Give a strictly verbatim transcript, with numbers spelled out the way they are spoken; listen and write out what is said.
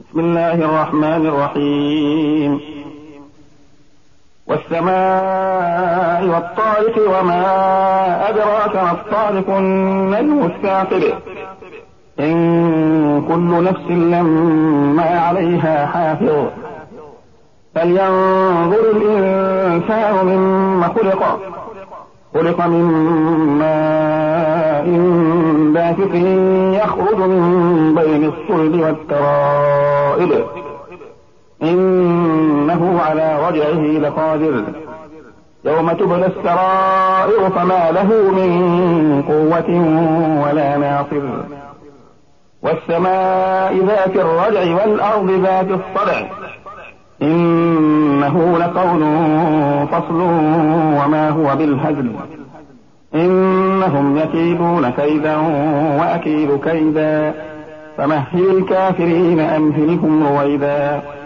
بسم الله الرحمن الرحيم والسماء والطارق وما أدراك ما الطارق النجم الثاقب إن كل نفس لما عليها حافظ فلينظر الإنسان مما خلق خلق من ماء دافق يخرج من بين الصلب والترائب إنه على رجعه لقادر يوم تبلى السرائر فما له من قوة ولا ناصر والسماء ذات الرجع والأرض ذات الصدع إنه لقول فصل وما هو بالهزل إنهم يكيدون كيدا وأكيد كيدا فمهل الكافرين أمهلهم رويدا